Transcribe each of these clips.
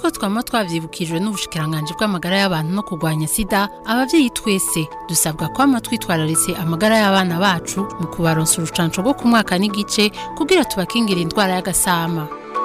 nk'uko twama twavyibukijwe n'ubushikiranganje bw'amagara y'abantu no kurwanya sida, abavyeyi twese dusabwa kwama twitwararitse amagara y'abana bacu mu kubaronsa urucanco rwo ku mwaka n'igice kugira tubakingire indwara y'agasama.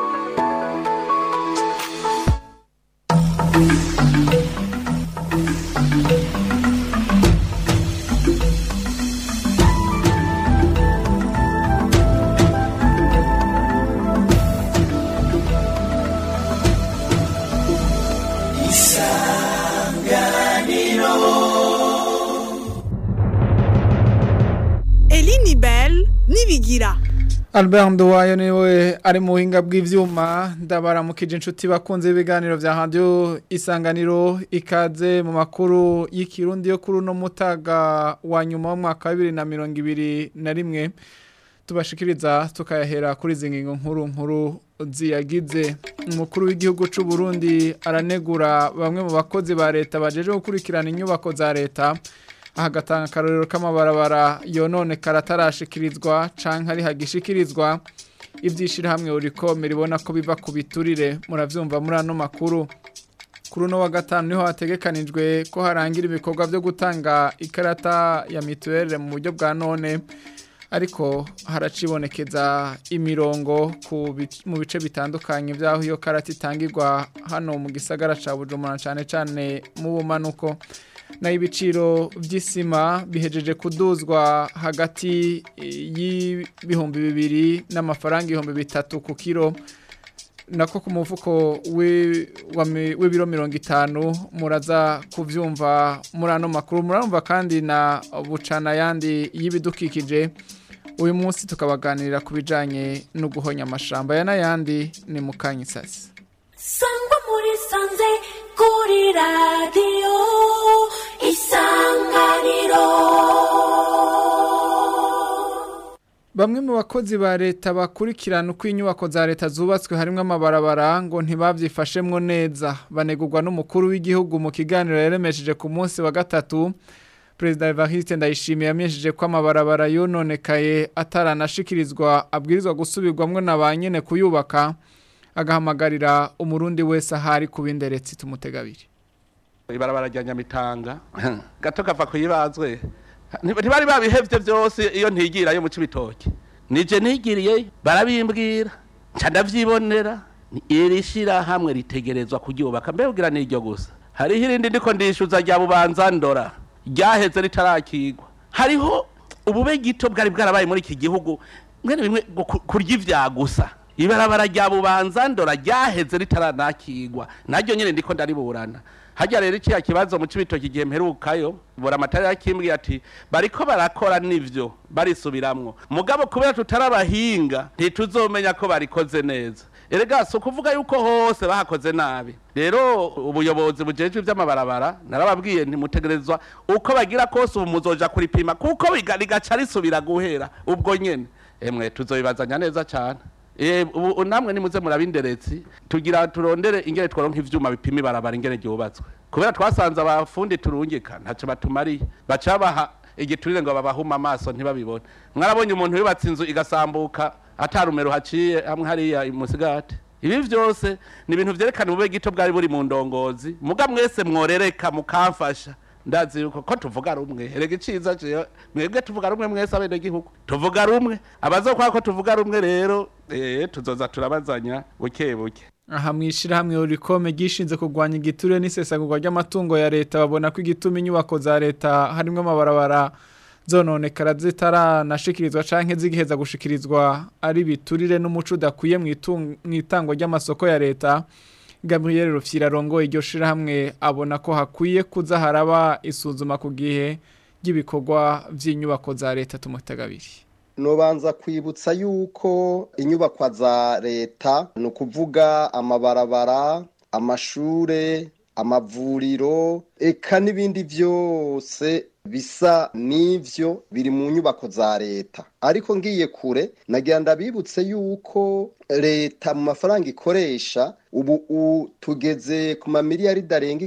Albert Nduwayo niwe ari mu buhinga bw'ivyuma, ndabaramukije inshuti bakunze ibiganiro vya radio Isanganiro, ikaze mu makuru y'ikirundi yo kuri no mutaga wa nyuma w'umwaka wa 2021 tubashikiriza tukayahera kuri zingingo nkuru ziyagize. Umukuru w'igihugu c'u Burundi aranegura bamwe mu bakozi ba leta bajeje gukurikirana inyubako za leta, ahagatanga akarorero k'amabarabara yonone karatarashikirizwa canke ari hagishikirizwa. Ivyishira hamwe urikome ribona ko biva ku biturire, muravyumva muri ano makuru. Kuri no wa gatanu niho hategekanijwe ko harangira ibikorwa byo gutanga ikarata ya mituelle mu buryo bwa none, ariko haracibonekeza imirongo mu bice bitandukanye vyaho iyo karata itangirwa hano mu gisagara ca Bujumbura cane mu bumanuko. Na ibiciro vy'isima bihejeje kuduzwa hagati y'ibihumbi 2 n'amafaranga 300 ku kilo, nako ku mufuko w'ibiro 50 muraza kuvyumva muri ano makuru. Murumva kandi na bucana yandi y'ibidukikije. Uyu munsi tukabaganirira ku bijanye no guhonya amashamba ya nayandi ni mukanyisasi. Sangwa muri sanze kuri radio Isanganiro. Bamwe mu bakozi ba leta bakurikirana uko inyubako za leta zubatswe harimwe amabarabara ngo ntibavyifashemwo neza, banegurwa n'umukuru w'igihugu mu kiganiro yaremesheje ku munsi wa gatatu. President Evariste Ndayishimiye yamesheje ko amabarabara yononekaye ataranashikirizwa abwirizwa gusubirwamwo na banyene kuyubaka, agahamagarira umurundi wese ahari kubinderetse tumutegabiri. Ibarabara rya Nyamitanga gato kava kuyibazwe ntibari babihevye byose iyo ntigira yo mu Cibitoke, nije nigiriye barabimbwira nca ndavyibonera. Irishira hamwe ritegerezwa kuryubaka, mbebwira n'iryo gusa. Hariho irindi ndiko ndishuza rya Bubanza Ndora ryaheze ritarakigwa. Hariho ubube gito bwari bwarabaye muri iki gihugu mwene bimwe kurya ivya gusa. Ibarabara rya Bubanza Ndora ryaheze ritaranakigwa, naryo nyene ndiko ndariburana. Hajya rero iki kibazo mu Cibitoke gihe mperukayo bora amatara yakimbwiye ati bariko barakora nivyo barisubiramwo, mugabo kubera tutarabahinga ntituzomenya ko barikoze neza. Erega so kuvuga yuko hose bahakoze nabi. Rero ubuyobozi bujeje ivy'amabarabara narababwiye ntimutegerezwa uko bagira kose umuzoja kuripima kuko bigaca risubira guhera ubwo nyene. Emwe tuzoyibazanya neza cyane. Namwe nimuze murabinderetsi tugira turondere ingere tworonka ivyuma bipima ibarabara ingere ryubatswe, kubera twasanze abafundi turungika ntaco batumariye, bacabaha igiturire ngo babahuma amaso ntibabibone. Mwarabonye umuntu yubatse inzu igasambuka atarumero haciye hamwe hariya musigati. Ibi vyose ni ibintu vyerekana ubube gito bwari buri mu ndongozi, muga mwese mworereka mukamfasha. Ndazi yuko ko tuvuga rumwe, erega iciza je mwebwe tuvuga rumwe mwese abene gihugu tuvuga rumwe, abazokwa ko tuvuga rumwe rero tuzoza turabazanya buke buke. Aha mwishira hamwe urikome gishinze kugwanya igiturire n'isesagurwa ry'amatungo ya leta, babona ko igituma inyubako za leta harimwe amabarabara zononekara zitaranashikirizwa canke zigiheza gushikirizwa ari biturire n'umuco udakwiye mu itango ry'amasoko ya leta. Gabriel Rufyira rongo iryo shira hamwe abona ko hakwiye kuza haraba isuzuma ku gihe ry'ibikorwa vy'inyubako za leta tumutegabiri. Nobanza kwibutsa yuko inyubako za leta no kuvuga amabarabara, amashure, amavuriro eka n'ibindi vyose bisa nivyo biri mu nyubako za leta. Ariko ngiye kure nagira ndabibutse yuko leta mu mafaranga ikoresha ubu tugeze ku mamiliyaridi arenga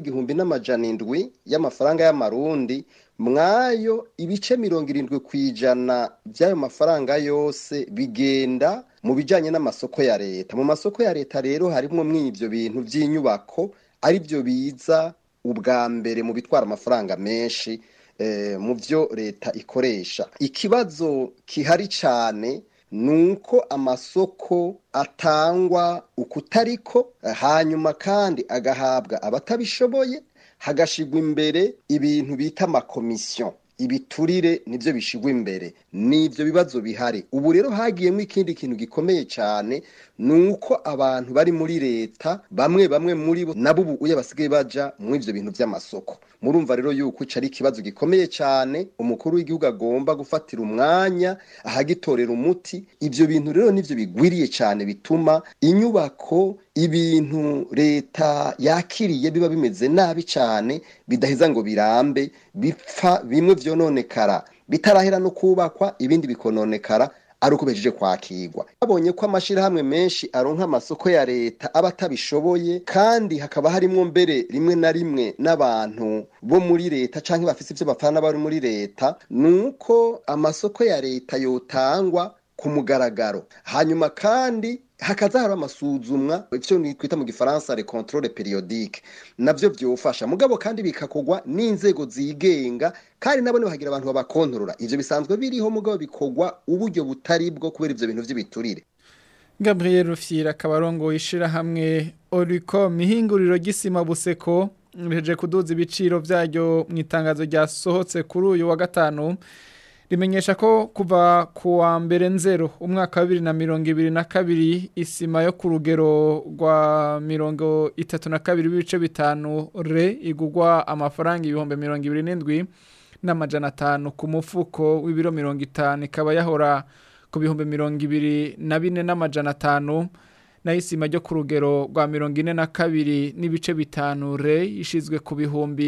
1,700 y'amafaranga y'amarundi, mwayo ibice 70% by'ayo mafaranga yose bigenda mu bijanye n'amasoko ya leta. Mu masoko ya leta rero harimwo mw'ivyo bintu vy'inyubako ari byo biza ubwa mbere mu bitwara amafaranga menshi mu byo leta ikoresha. Ikibazo kihari cyane nuko amasoko atangwa ukutariko, hanyuma kandi agahabwa abatabishoboye, hagashigwa imbere ibintu bita amakomisiyo. Ibiturire nivyo bishigwa imbere. Nivyo bibazo bihari. Ubu rero hagiyemo ikindi kintu gikomeye cyane, nuko abantu bari muri leta bamwe muri bo nabo ubu uye basigaye baja mu ivyo bintu by'amasoko. Murumva rero yuko cari ikibazo gikomeye cyane, umukuru w'igihugu agomba gufatira umwanya ahagitorera umuti. Ivyo bintu rero nivyo bigwiriye cyane bituma inyubako, ibintu leta yakiriye biba bimeze nabi cyane, bidaheza ngo birambe, bipfa bimwe vyononekara bitarahera no kubakwa, ibindi bikononekara ari uko bejeje kwakirwa. Babonye ko amashirahamwe menshi aronka amasoko ya leta aba atabishoboye, kandi hakaba harimwo mbere rimwe na rimwe n'abantu bo muri leta canke bafise ivyo bapfana bari muri leta, nuko amasoko ya leta yotangwa ku mugaragaro, hanyuma kandi hakaza hari amasuzumwa, ivyo twita mu gifaransa le contrôle périodique, navyo vyofasha. Mugabo kandi bikakogwa n'inzego zigenga, kandi nabo bahagira abantu babakontorora. Ivyo bisanzwe biriho, mugabo bikogwa uburyo butari bwo kubera ivyo bintu vy'ibiturire. Gabriel Rufyira kabarongo ishira hamwe Oricom mihinguriro gisima Buseko riheje kuduza ibiciro vyaryo mu itangazo ryasohotse kuri uyu wa gatanu. Rimenyesha ko kuva kuwa mbere nzero umwaka wa 2022 isima yo ku rugero rwa 32.5 re igugwa amafaranga 27,000 n'amajana 5 ku mufuko w'ibiro 50, ikaba yahora ku 24,000 n'amajana 5, na isima ryo ku rugero rwa 42.5 re ishizwe ku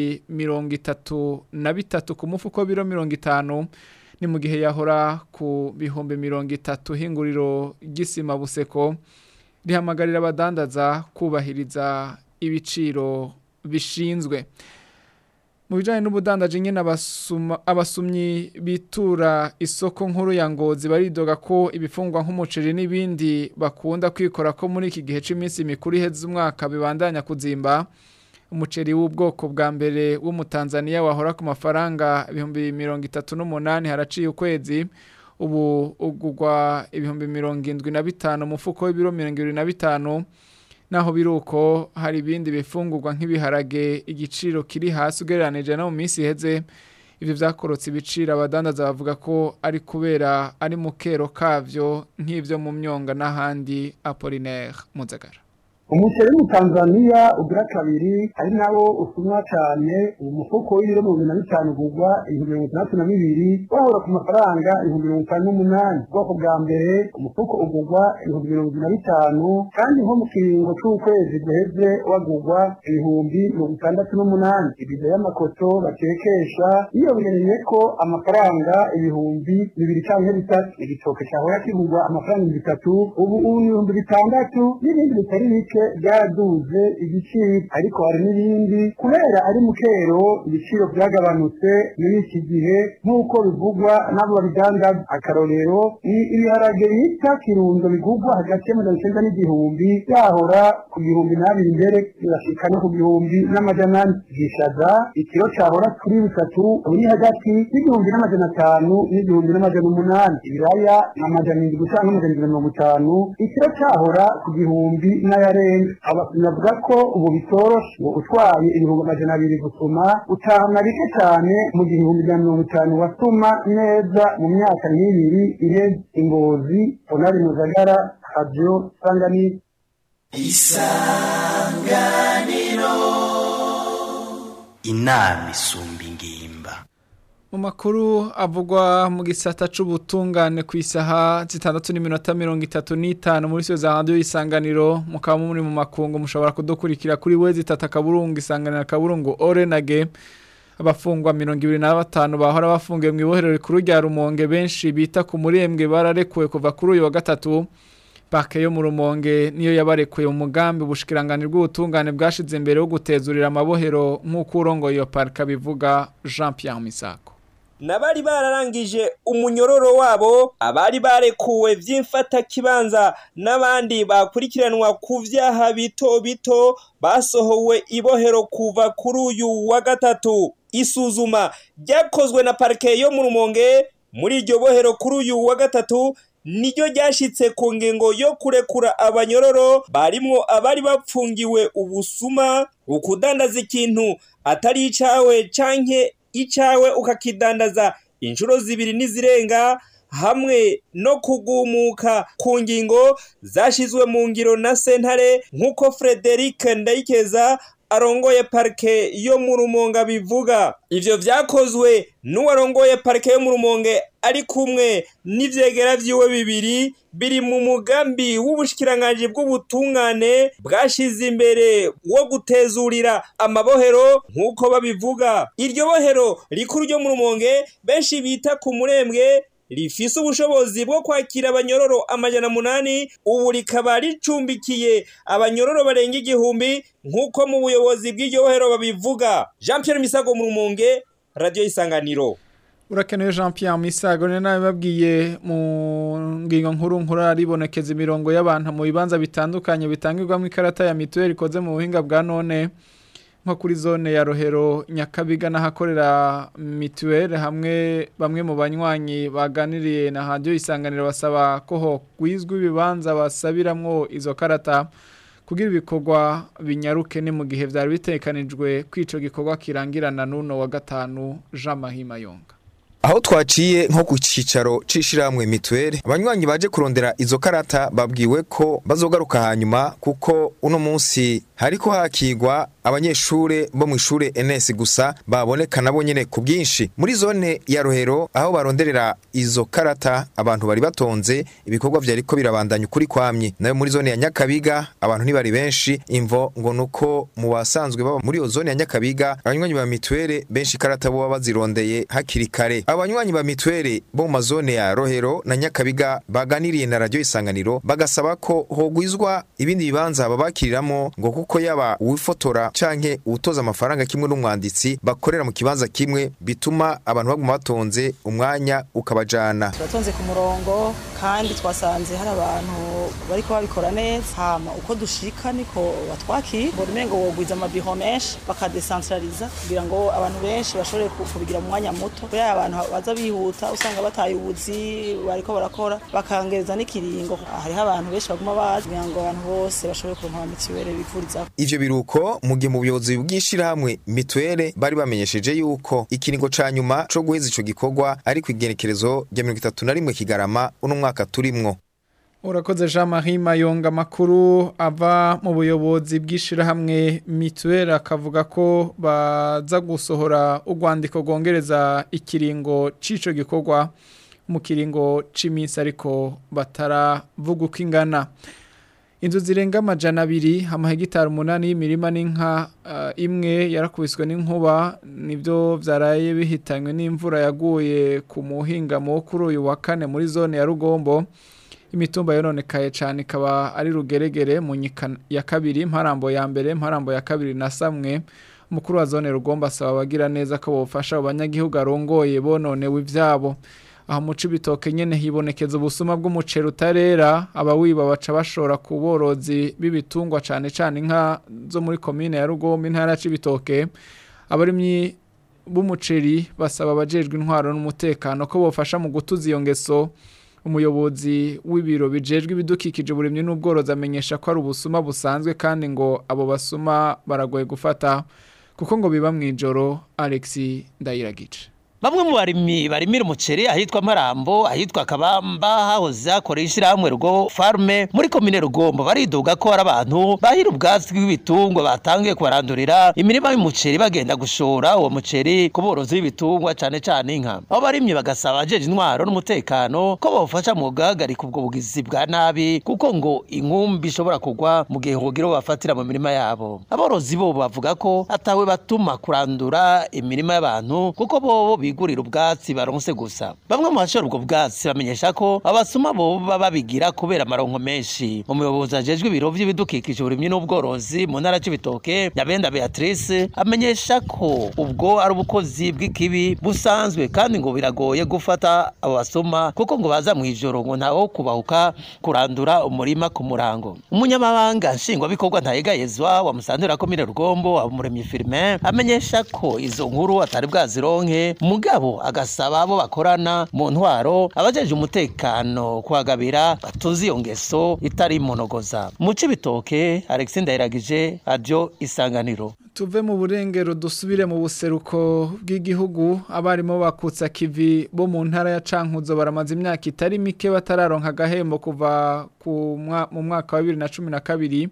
33 ku mufuko w'ibiro 50, ni mu gihe yahora ku 30 hinguriro gisima Buseko rihamagarira abadandaza kubahiriza ibiciro bishinzwe. Mu bijanye n'ubudandaje nyene abasumyi bitura isoko nkuru ya Ngozi baridoga ko ibifungwa nk'umuceri n'ibindi bakunda kwikora ko muri iki gihe c'iminsi mikuru iheze umwaka bibandanya kuzimba. Umuceri w'ubwoko bwa mbere wo mu Tanzania wahora ku mafaranga 38 haraciye ukwezi, ubu ugugwa 75 umufuko w'ibiro 25. Naho biruko hari ibindi bifungurwa nk'ibiharage igiciro kiri hasi ugereranije no mu minsi iheze. Ivyo vyakorotse ibiciro, abadandaza bavuga ko ari kubera ari mukero kavyo nk'ivyo mu Myonga n'ahandi. Apollinaire Muzagara. Umuceri mu Tanzania ugira kabiri ari nawo usumwa cyane, umufuko w'ibiro 25 gugwa 2032 wahora ku mafaranga 58. Ubwoko bwa mbere umufuko ugugwa 2025, kandi nko mu kiringo c'ukwezi guheze wagugwa 68. Ibido y'amakoto batekesha yiyongereye ko amafaranga 2,000 canke 3. Igitoke cyahora kigugwa amafaranga 3, ubu 6,000, n'ibindi bitari bike byaduze igiciro. Ariko hari n'ibindi kubera ari mukero ibiciro byagabanutse muri iki gihe nk'uko bivugwa n'abo babidandaza. Akarorero ibiharage bita Kirundo bigugwa hagati ya 900 n'igihumbi, byahora ku 2,000 mbere birashika no ku 1,000. Gishaza ikiro cyahora kuri 3 uri hagati y'1,500 n'1,800. Ibiraya n'amajana 750, ikiro cyahora ku 1,000 n'ayare. Abavuga ko ubu bitoroshe ngo utwaye 200 gusuma utahana bike cyane mu gihe 150 wasuma neza mu myaka 2 iheze. Ingozi, Onari Muzagara, Radio Isanganiro. Inama isumba ingimba. Mu makuru avugwa mu gisata c'ubutungane ku isaha 6:35 muri sio za Radio Isanganiro, mukaba muri mu makungu mushobora kudukurikira kuri wezi tatakaburungu Isanganiro kaburungu Orenage. Abafungwa 25 bahora bafungiye mu ibohero rikuru rya Rumonge benshi bita ku Murembwe bararekuwe kuva kuri uyu wa gatatu. Parke yo mu Rumonge niyo yabarekuye umugambi ubushikiranganje bw'ubutungane bwashize imbere wo gutezurira amabohero nk'uko urongoye iyo parke bivuga Jean Pierre Misako. n'abari bararangije umunyororo wabo, abari barekuwe vy'imfata kibanza n'abandi bakurikiranwa ku vyaha bito bito basohowe ibohero kuva kuri uyu wa gatatu. Isuzuma ryakozwe na parke yo mu Rumonge muri iryo bohero kuri uyu wa gatatu niryo ryashitse ku ngingo yo kurekura abanyororo barimwo abari bapfungiwe ubusuma, ukudandaza ikintu atari icawe canke icawe ukakidandaza inshuro zibiri n'izirenga, hamwe no kugumuka ku ngingo zashizwe mu ngiro na sentare nk'uko Frederic Ndayikeza arongoye parke yo mu Rumonge bivuga. Ivyo vyakozwe n'uwarongoye parke yo mu Rumonge ari kumwe n'ivyegera vyiwe bibiri biri mu mugambi w'ubushikiranganje bw'ubutungane bwashize imbere wo gutezurira amabohero nk'uko babivuga. Iryo bohero rikuru ryo mu Rumonge benshi bita ku Murembwe rifise ubushobozi bwo kwakira abanyororo 800, ubu rikaba ricumbikiye abanyororo barenga 1000 nk'uko mu buyobozi bw'iryo bohero babivuga. Jean Pierre Misago mu Rumonge, Radio Isanganiro. Urakenewe Jean Pierre Misago nawe babwiye mu ngingo nkuru aribonekeza imirongo y'abantu mu bibanza bitandukanye bitangirwamo ikarata ya mituweli ikoze mu buhinga bwa none nko kuri zone ya Rohero Nyakabiga n'ahakorera mituweli hamwe bamwe mu banywanyi baganiriye na Radio Isanganiro basaba ko ho gwizwe ibibanza basabiramwo izo karata kugira ibikorwa binyaruke ni mu gihe vyari bitekanijwe kwico gikorwa kirangirana nuno wa gatanu Jean Mahima Yonga. Aho twaciye nko ku cicaro cishiramwe mituweli abanywanyi baje kurondera izo karata babwiwe ko bazogaruka hanyuma kuko uno munsi hariko hakigwa abanyeshure bo mu ishure NS gusa baboneka nabo nyene ku bwinshi muri zone ya Rohero aho baronderera izo karata abantu bari batonze ibikorwa vyariko birabandanya ukuri kwamye nayo muri zone ya Nyakabiga abantu ntibari benshi imvo ngo nuko mu basanzwe baba muri iyo zone ya Nyakabiga abanywanyi ba mituweli benshi karata bo bazirondeye hakiri kare. Abanywanyi ba mituweli bo mu mazone ya Rohero na Nyakabiga baganiriye na Radio Isanganiro bagasaba ko hogwizwa ibindi bibanza babakiriramo ngo kuko yaba uwifotora canke utoza amafaranga kimwe n'umwanditsi bakorera mu kibanza kimwe bituma abantu baguma batonze umwanya ukabajana. Twatonze ku murongo kandi twasanze hari abantu bariko babikora neza hama uko dushika niko batwaki ngo rumengo wogwiza amabiho menshi bakadecentraliza kugira ngo abantu benshi bashobore kubigira mu mwanya muto kugira abantu baza bihuta usanga bataye ubuzi bariko barakora bakangereza n'ikiringo hariho abantu benshi baguma bazi kugira ngo abantu bose bashobore kuronka mituweli bifuriza. Ivyo biruko mu gihe mu buyobozi bw'ishirahamwe mituweli bari bamenyesheje yuko ikiringo ca nyuma co guheza ico gikorwa ari kwigerekerezo rya 31 Kigarama uno mwaka turimwo. Urakoze Jean Marie Mayonga makuru ava mu buyobozi bw'ishirahamwe mituweli akavuga ko baza gusohora urwandiko gongereza ikiringo cico gikorwa mu kiringo c'iminsi ariko bataravuga uko ingana. Inzu zirenga 200 amahegitari 8 y'imirima n'inka imwe yarakubiswe n'inkuba nivyo vyaraye bihitanywe n'imvura yaguye ku muhingamo kuri uyu wa kane muri zone ya Rugombo. Imitumba yononekaye cyane ikaba ari Rugeregere mu nyika ya kabiri Mparambo ya mbere Mparambo ya kabiri na Samwe. Umukuru wa zone Rugombo asaba bagira neza ko bofasha abanyagihugu arongoye bononewe ivyabo. Aho mu Cibitoke nyene hibonekeza ubusuma bw'umuceri utarera abawiba baca bashora ku borozi b'ibitungwa cyane inka zo muri commune ya Rugombo intara ya Cibitoke. Abarimyi b'umuceri basaba abajejwe intwaro n'umutekano ko bofasha mu gutuza iyo ngeso. Umuyobozi w'ibiro bijejwe ibidukikije uburimyi n'ubworozi amenyesha ko ari ubusuma busanzwe kandi ngo abo basuma baragoye gufata kuko ngo biba mwijoro. Alexis Ndayiragice. Bamwe mu barimira umuceri ahitwa Marambo ahitwa Kabamba hahoze akora ishirahamwe Rugo Farme muri commune Rugombo baridoga ko ari abantu bahira ubwatsi bw'ibitungwa batangiye kubarandurira imirima y'umuceri bagenda gushora uwo muceri ku borozi b'ibitungwa cyane inka. Abo barimye bagasaba ajeje intwaro n'umutekano ko bofasha mu guhagarika ubwo bugizi bwa nabi kuko ngo inkumbi ishobora kugwa mu gihe hogiro bafatira mu mirima yabo. Aborozi bo bavuga ko atawe batuma kurandura imirima y'abantu kuko bo bigurira ubwatsi baronse gusa. Bamwe mu bashora ubwo bwatsi bamenyesha ko abasuma bo baba bigira kubera amaronko menshi. Umuyobozi ajejwe ibiro vy'ibidukikije uburimyi n'ubworozi mu ntara y'Ibitoke Nyabenda Beatrice amenyesha ko ubwo ari ubukozi bw'ikibi busanzwe kandi ngo biragoye gufata abo basuma kuko ngo baza mu ijoro ngo ntaho kubahuka kurandura umurima ku murango. Umunyamabanga nshingwabikorwa ntayegayezwa wa Musantera komine Rugombo Abumuremyi Firmin amenyesha ko izo nkuru atari bwazironke mugabo agasaba abo bakorana mu ntwaro abajeje umutekano kuhagabira batuzi iyo ngeso itari monogoza. Mu Cibitoke Alexis Ndayiragije Radio Isanganiro. Tuve mu burengero dusubire mu buseruko bw'igihugu abarimo bakutsa kivi bo mu ntara ya Cankuzo baramaze imyaka itari mike batararonka agahembo kuva mu mwaka wa 2012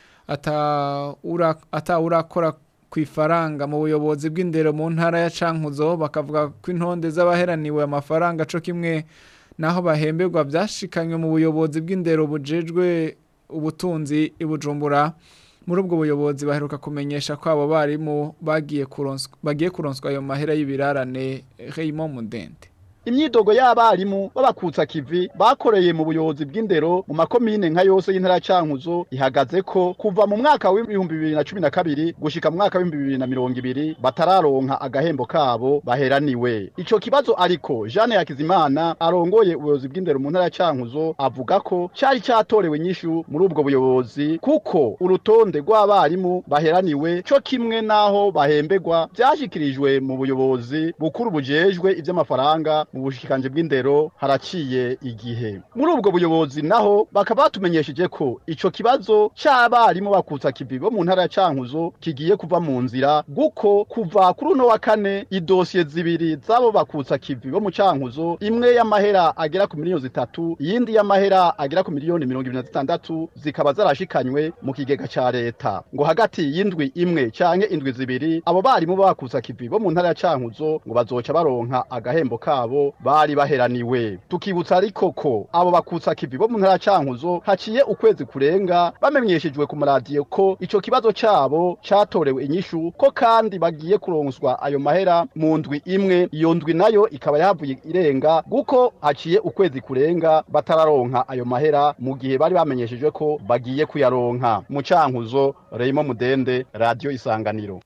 urakora ku ifaranga mu buyobozi bw'indero mu ntara ya Cankuzo bakavuga ko intonde z'abaheraniwe amafaranga co kimwe naho bahemberwa byashikanywe mu buyobozi bw'indero bujejwe ubutunzi ibujumbura. Muri ubwo buyobozi baheruka kumenyesha ko abo barimu bagiye kuronswa ayo mahera y'ibirarane Raymond Mudende. Imyidogo y'abarimu babakutsa kivi bakoreye mu buyobozi bw'indero mu makomine nka yose y'intara Cankuzo ihagaze ko kuva mu mwaka wa 2012 gushika mu mwaka wa 2020 batararonka agahembo kabo baheraniwe. Ico kibazo ariko Jeanne Hakizimana arongoye ubuyobozi bw'indero mu ntara Cankuzo avuga ko cyari cyatorewe nyishu muri ubwo buyobozi kuko urutonde rw'abarimu baheraniwe cyo kimwe naho bahemberwa byashikirijwe mu buyobozi bukuru bujejwe ivy'amafaranga mu bushikanje bw'indero haraciye igihe. Muri ubwo buyobozi naho bakaba batumenyesheje ko ico kibazo cy'abarimu bakutsa kivi bo mu ntara ya Cankuzo kigiye kuva mu nzira guko kuva kuri uno wa kane idosiye zibiri zabo bakutsa kivi bo mu Cankuzo imwe y'amahera agera ku miliyoni 3 yindi y'amahera agera ku miliyoni 26 zikaba zarashikanywe mu kigega ca leta ngo hagati y'indwi imwe canke indwi zibiri abo barimu bakutsa kivi bo mu ntara ya Cankuzo ngo bazoca baronka agahembo kabo bari baheraniwe. Tukibutsa ariko ko abo bakutsa kivi bo mu ntara Cankuzo haciye ukwezi kurenga bamenyeshejwe ku maradiyo ko ico kibazo cabo catorewe inyishu ko kandi bagiye kuronswa ayo mahera mu ndwi imwe. Iyo ndwi nayo ikaba yavuye irenga guko haciye ukwezi kurenga batararonka ayo mahera mu gihe bari bamenyeshejwe ko bagiye kuyaronka. Mu Cankuzo Raymond Mudende Radio Isanganiro.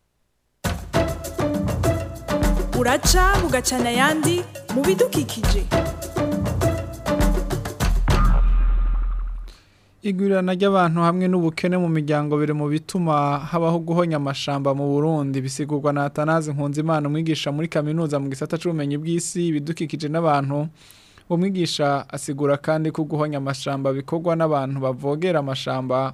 Uraca bugacana yandi mu bidukikije. Igurana ry'abantu hamwe n'ubukene mu miryango biri mu bituma habaho guhonya amashamba mu Burundi bisigurwa na Atanaze Nkunzimana umwigisha muri kaminuza mu gisata c'ubumenyi bw'isi bidukikije n'abantu. Umwigisha asigura kandi ko guhonya amashamba bikorwa n'abantu bavogera amashamba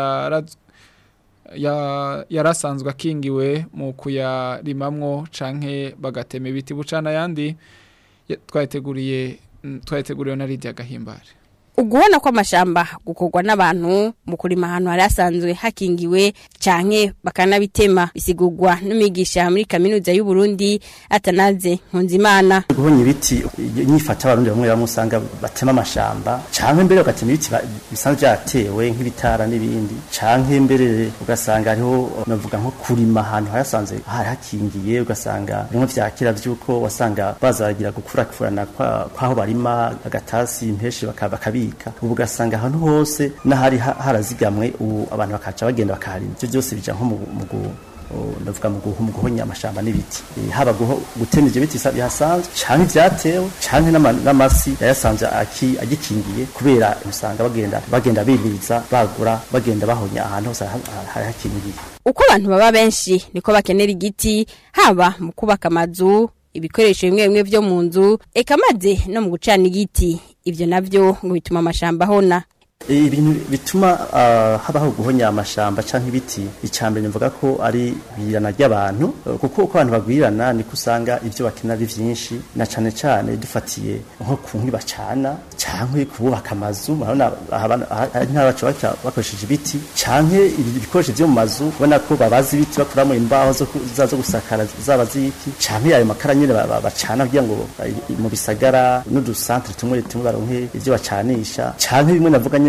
yarasanzwe akingiwe mu kuyarimamwo canke bagatema ibiti bucana yandi twayiteguriye na Lydia Gahimbare. Uguhona kw'amashamba gukorwa n'abantu mu kurima ahantu hari asanzwe hakingiwe canke bakanabitema bisigurwa n'umwigisha muri kaminuza y'u Burundi Atanaze Nkunzimana. Guhonya ibiti nyifata abarundi bamwe bamusanga batema amashamba canke mbere bagatema ibiti bisanzwe byatewe nk'ibitara n'ibindi canke mbere ugasanga ariho navuga nko kurima ahantu hari asanzwe hari hakingiye ugasanga bimwe vyakira vyuko wasanga bazagira gukurakurana kwaho barima agatasi impeshi bakabi ubu gasanga ahantu hose n'ahari harazigamwe abantu bakaca bagenda bakaharima. Ibyo byose bija nko ndavuga mu guhonya amashamba n'ibiti haba gutema ibyo biti bihasanzwe canke vyatewe canke n'amasi yasanzwe agikingiye kubera usanga bagenda bibiriza bagura bagenda bahonya ahantu hose hari hakingiye. Uko abantu baba benshi niko bakenera igiti haba mu kubaka amazu ibikoresho bimwe bimwe byo mu nzu eka maze no mu gucana igiti. Ivyo navyo ngo bituma amashamba hona. Ibintu bituma habaho guhonya amashamba canke ibiti icambere mvuga ko ari birana ry'abantu kuko uko abantu bagwirana ni kusanga ivyo bakenera ari vyinshi na cane cane dufatiye nko kunkwi bacana canke kubaka amazu marona ntabaco bakoresheje ibiti canke ibikoresho vyo mu mazu ubona ko babazi ibiti bakuramo imbaho zo gusakara zaba ziki canke ayo makara nyene bacana kugira ngo mu bisagara n'udusantre tumwe baronke ivyo bacanisha canke bimwe navuga nyene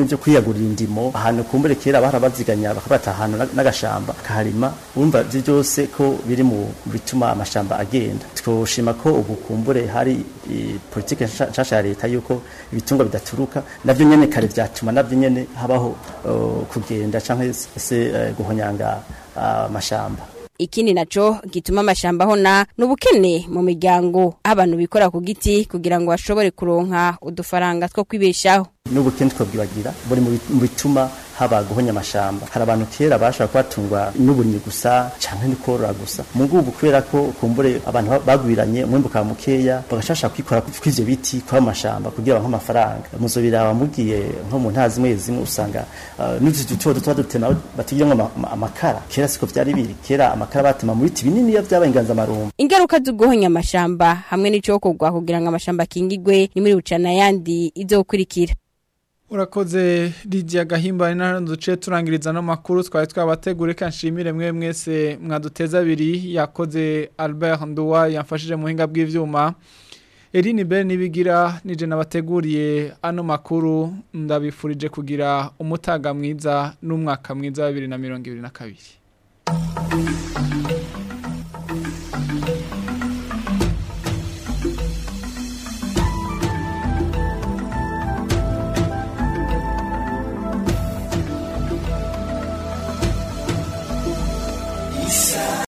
nyene byo kwiyagurira indimo ahantu kumbure kera barabaziganya bakabata ahantu n'agashamba kaharima urumva ivyo byose ko biri mu bituma amashamba agenda twoshima ko ubu kumbure hari politike nshasha ya leta yuko ibitungwa bidaturuka navyo nyene kare vyatuma navyo nyene habaho kugenda canke se guhonyanga amashamba. Ikindi naco gituma amashamba hona n'ubukene mu miryango abantu bikora ku giti kugira ngo bashobore kuronka udufaranga two kwibeshaho. N'ubukene twabwibagira buri mu bituma haba guhonya amashamba. Hari abantu kera bashaka kwatungwa n'uburimyi gusa canke nikorora gusa. Mu ngubu kubera ko kumbure abantu bagwiranye umwimbuka mukeya bagashasha kwikora kw'ivyo biti kwa amashamba kugira ngo amafaranga. Muzobira bamugiye nko mu ntazi mwezi usanga n'utu duto dutema batugiramo amakara. Kera siko vyari biri. Kera amakara batema mu biti binini y'avyabaye inganza marumba. Ingaruka zo guhonya amashamba hamwe n'icokorwa kugira ngo amashamba kingigwe ni muri bucana yandi izokurikira. Urakoze Lydia Gahimba duce turangiriza no makuru twari twabategure kanshimire mwe mwese mwaduteza abiri yakoze Albert Nduwa yamfashije mu hinga bw'ivyuma Eline Ben nibigira nije nabateguriye ano makuru ndabifurije kugira umutaga mwiza n'umwaka mwiza wa 2022.